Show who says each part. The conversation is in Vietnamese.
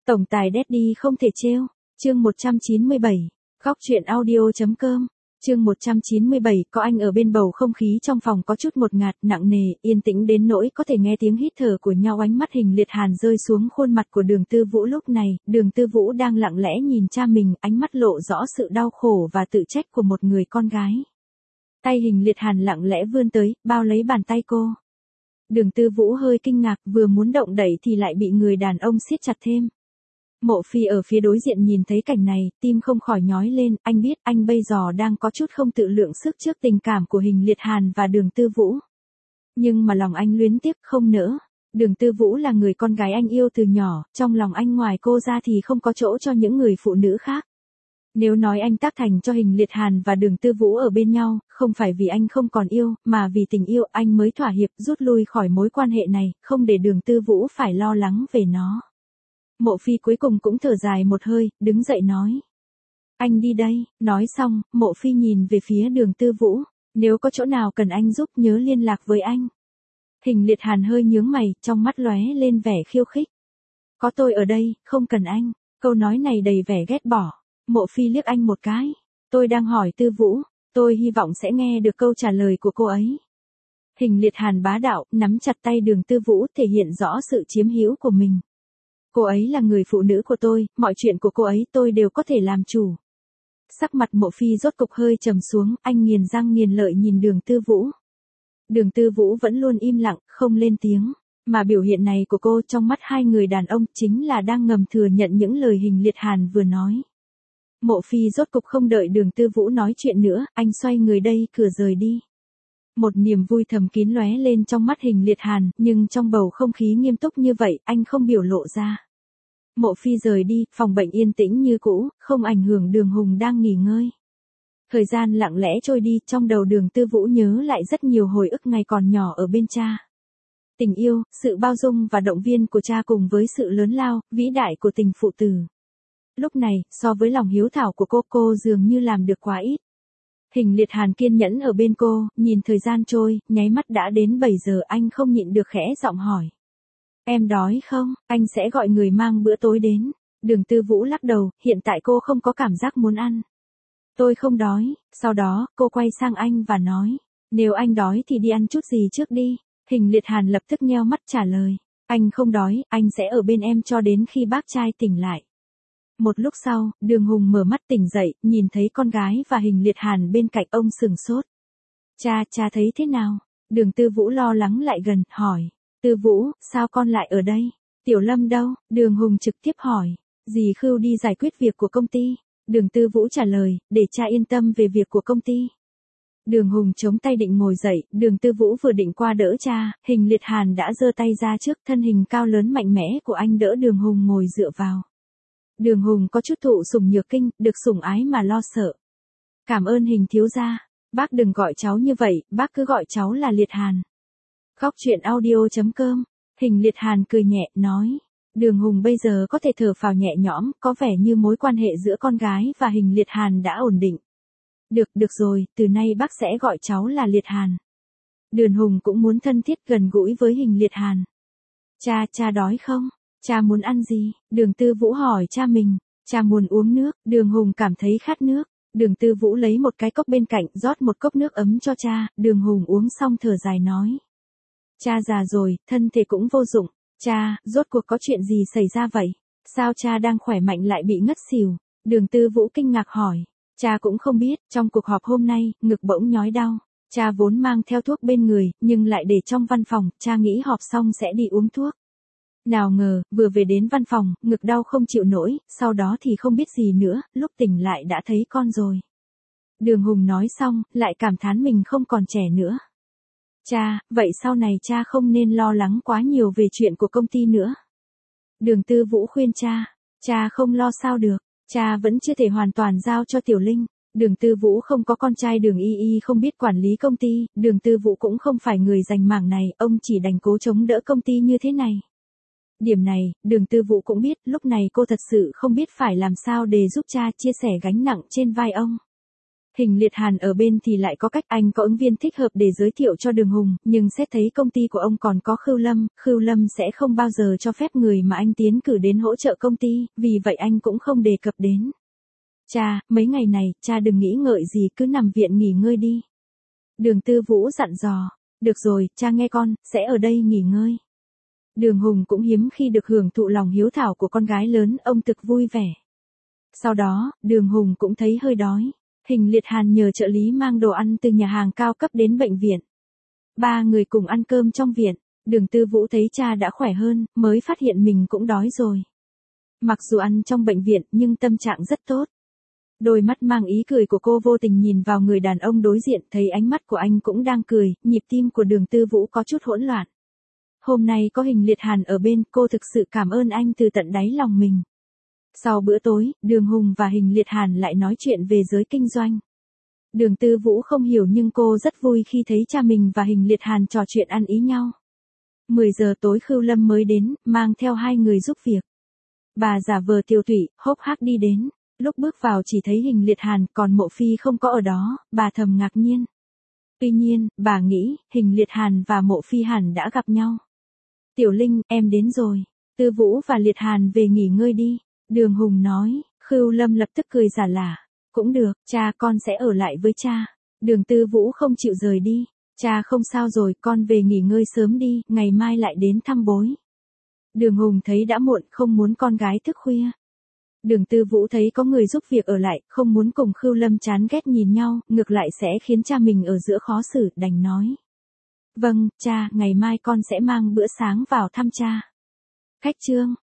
Speaker 1: Tổng tài Daddy không thể trêu. Chương 197. Góc truyện audio.com. Chương 197, có anh ở bên bầu không khí trong phòng có chút ngột ngạt, nặng nề, yên tĩnh đến nỗi có thể nghe tiếng hít thở của nhau. Ánh mắt Hình Liệt Hàn rơi xuống khuôn mặt của Đường Tư Vũ lúc này, Đường Tư Vũ đang lặng lẽ nhìn cha mình, ánh mắt lộ rõ sự đau khổ và tự trách của một người con gái. Tay Hình Liệt Hàn lặng lẽ vươn tới, bao lấy bàn tay cô. Đường Tư Vũ hơi kinh ngạc, vừa muốn động đẩy thì lại bị người đàn ông siết chặt thêm. Mộ Phi ở phía đối diện nhìn thấy cảnh này, tim không khỏi nhói lên, anh biết anh bây giờ đang có chút không tự lượng sức trước tình cảm của Hình Liệt Hàn và Đường Tư Vũ. Nhưng mà lòng anh luyến tiếc không nỡ. Đường Tư Vũ là người con gái anh yêu từ nhỏ, trong lòng anh ngoài cô ra thì không có chỗ cho những người phụ nữ khác. Nếu nói anh tác thành cho Hình Liệt Hàn và Đường Tư Vũ ở bên nhau, không phải vì anh không còn yêu, mà vì tình yêu anh mới thỏa hiệp rút lui khỏi mối quan hệ này, không để Đường Tư Vũ phải lo lắng về nó. Mộ Phi cuối cùng cũng thở dài một hơi, đứng dậy nói. Anh đi đây, nói xong, Mộ Phi nhìn về phía Đường Tư Vũ, nếu có chỗ nào cần anh giúp nhớ liên lạc với anh. Hình Liệt Hàn hơi nhướng mày, trong mắt lóe lên vẻ khiêu khích. Có tôi ở đây, không cần anh, câu nói này đầy vẻ ghét bỏ. Mộ Phi liếc anh một cái, tôi đang hỏi Tư Vũ, tôi hy vọng sẽ nghe được câu trả lời của cô ấy. Hình Liệt Hàn bá đạo, nắm chặt tay Đường Tư Vũ thể hiện rõ sự chiếm hữu của mình. Cô ấy là người phụ nữ của tôi, mọi chuyện của cô ấy tôi đều có thể làm chủ. Sắc mặt Mộ Phi rốt cục hơi trầm xuống, anh nghiền răng nghiền lợi nhìn Đường Tư Vũ. Đường Tư Vũ vẫn luôn im lặng, không lên tiếng, mà biểu hiện này của cô trong mắt hai người đàn ông chính là đang ngầm thừa nhận những lời Hình Liệt Hàn vừa nói. Mộ Phi rốt cục không đợi Đường Tư Vũ nói chuyện nữa, anh xoay người đây, cửa rời đi. Một niềm vui thầm kín lóe lên trong mắt Hình Liệt Hàn, nhưng trong bầu không khí nghiêm túc như vậy, anh không biểu lộ ra. Mộ Phi rời đi, phòng bệnh yên tĩnh như cũ, không ảnh hưởng Đường Hùng đang nghỉ ngơi. Thời gian lặng lẽ trôi đi, trong đầu Đường Tư Vũ nhớ lại rất nhiều hồi ức ngày còn nhỏ ở bên cha. Tình yêu, sự bao dung và động viên của cha cùng với sự lớn lao, vĩ đại của tình phụ tử. Lúc này, so với lòng hiếu thảo của cô dường như làm được quá ít. Hình Liệt Hàn kiên nhẫn ở bên cô, nhìn thời gian trôi, nháy mắt đã đến 7 giờ, anh không nhịn được khẽ giọng hỏi. Em đói không, anh sẽ gọi người mang bữa tối đến. Đường Tư Vũ lắc đầu, hiện tại cô không có cảm giác muốn ăn. Tôi không đói, sau đó, cô quay sang anh và nói. Nếu anh đói thì đi ăn chút gì trước đi. Hình Liệt Hàn lập tức nheo mắt trả lời. Anh không đói, anh sẽ ở bên em cho đến khi bác trai tỉnh lại. Một lúc sau, Đường Hùng mở mắt tỉnh dậy, nhìn thấy con gái và Hình Liệt Hàn bên cạnh ông sừng sốt. Cha thấy thế nào? Đường Tư Vũ lo lắng lại gần, hỏi. Tư Vũ, sao con lại ở đây? Tiểu Lâm đâu? Đường Hùng trực tiếp hỏi. Dì Khưu đi giải quyết việc của công ty. Đường Tư Vũ trả lời, để cha yên tâm về việc của công ty. Đường Hùng chống tay định ngồi dậy, Đường Tư Vũ vừa định qua đỡ cha, Hình Liệt Hàn đã giơ tay ra trước, thân hình cao lớn mạnh mẽ của anh đỡ Đường Hùng ngồi dựa vào. Đường Hùng có chút thụ sủng nhược kinh, được sủng ái mà lo sợ. Cảm ơn Hình thiếu gia, bác đừng gọi cháu như vậy, bác cứ gọi cháu là Liệt Hàn. Góc truyện audio.com. Hình Liệt Hàn cười nhẹ, nói. Đường Hùng bây giờ có thể thở phào nhẹ nhõm, có vẻ như mối quan hệ giữa con gái và Hình Liệt Hàn đã ổn định. Được rồi, từ nay bác sẽ gọi cháu là Liệt Hàn. Đường Hùng cũng muốn thân thiết gần gũi với Hình Liệt Hàn. Cha đói không? Cha muốn ăn gì? Đường Tư Vũ hỏi cha mình. Cha muốn uống nước. Đường Hùng cảm thấy khát nước. Đường Tư Vũ lấy một cái cốc bên cạnh, rót một cốc nước ấm cho cha. Đường Hùng uống xong thở dài nói. Cha già rồi, thân thể cũng vô dụng. Cha, rốt cuộc có chuyện gì xảy ra vậy? Sao cha đang khỏe mạnh lại bị ngất xỉu? Đường Tư Vũ kinh ngạc hỏi. Cha cũng không biết, trong cuộc họp hôm nay, ngực bỗng nhói đau. Cha vốn mang theo thuốc bên người, nhưng lại để trong văn phòng, cha nghĩ họp xong sẽ đi uống thuốc. Nào ngờ, vừa về đến văn phòng, ngực đau không chịu nổi, sau đó thì không biết gì nữa, lúc tỉnh lại đã thấy con rồi. Đường Hùng nói xong, lại cảm thán mình không còn trẻ nữa. Cha, vậy sau này cha không nên lo lắng quá nhiều về chuyện của công ty nữa. Đường Tư Vũ khuyên cha không lo sao được, cha vẫn chưa thể hoàn toàn giao cho Tiểu Linh. Đường Tư Vũ không có con trai, Đường Y không biết quản lý công ty, Đường Tư Vũ cũng không phải người giành mảng này, ông chỉ đành cố chống đỡ công ty như thế này. Điểm này, Đường Tư Vũ cũng biết, lúc này cô thật sự không biết phải làm sao để giúp cha chia sẻ gánh nặng trên vai ông. Hình Liệt Hàn ở bên thì lại có cách, anh có ứng viên thích hợp để giới thiệu cho Đường Hùng, nhưng xét thấy công ty của ông còn có Khưu Lâm sẽ không bao giờ cho phép người mà anh tiến cử đến hỗ trợ công ty, vì vậy anh cũng không đề cập đến. Cha, mấy ngày này, cha đừng nghĩ ngợi gì, cứ nằm viện nghỉ ngơi đi. Đường Tư Vũ dặn dò. Được rồi, cha nghe con, sẽ ở đây nghỉ ngơi. Đường Hùng cũng hiếm khi được hưởng thụ lòng hiếu thảo của con gái lớn, ông thực vui vẻ. Sau đó, Đường Hùng cũng thấy hơi đói. Hình Liệt Hàn nhờ trợ lý mang đồ ăn từ nhà hàng cao cấp đến bệnh viện. Ba người cùng ăn cơm trong viện. Đường Tư Vũ thấy cha đã khỏe hơn, mới phát hiện mình cũng đói rồi. Mặc dù ăn trong bệnh viện nhưng tâm trạng rất tốt. Đôi mắt mang ý cười của cô vô tình nhìn vào người đàn ông đối diện, thấy ánh mắt của anh cũng đang cười, nhịp tim của Đường Tư Vũ có chút hỗn loạn. Hôm nay có Hình Liệt Hàn ở bên, cô thực sự cảm ơn anh từ tận đáy lòng mình. Sau bữa tối, Đường Hùng và Hình Liệt Hàn lại nói chuyện về giới kinh doanh. Đường Tư Vũ không hiểu nhưng cô rất vui khi thấy cha mình và Hình Liệt Hàn trò chuyện ăn ý nhau. 10 giờ tối Khưu Lâm mới đến, mang theo 2 người giúp việc. Bà giả vờ tiều tụy, hốc hác đi đến. Lúc bước vào chỉ thấy Hình Liệt Hàn, còn Mộ Phi không có ở đó, bà thầm ngạc nhiên. Tuy nhiên, bà nghĩ, Hình Liệt Hàn và Mộ Phi hẳn đã gặp nhau. Tiểu Linh, em đến rồi. Tư Vũ và Liệt Hàn về nghỉ ngơi đi. Đường Hùng nói. Khưu Lâm lập tức cười giả lả. Cũng được, cha con sẽ ở lại với cha. Đường Tư Vũ không chịu rời đi. Cha không sao rồi, con về nghỉ ngơi sớm đi, ngày mai lại đến thăm bối. Đường Hùng thấy đã muộn, không muốn con gái thức khuya. Đường Tư Vũ thấy có người giúp việc ở lại, không muốn cùng Khưu Lâm chán ghét nhìn nhau, ngược lại sẽ khiến cha mình ở giữa khó xử, đành nói. Vâng, cha, ngày mai con sẽ mang bữa sáng vào thăm cha. Khách Trương,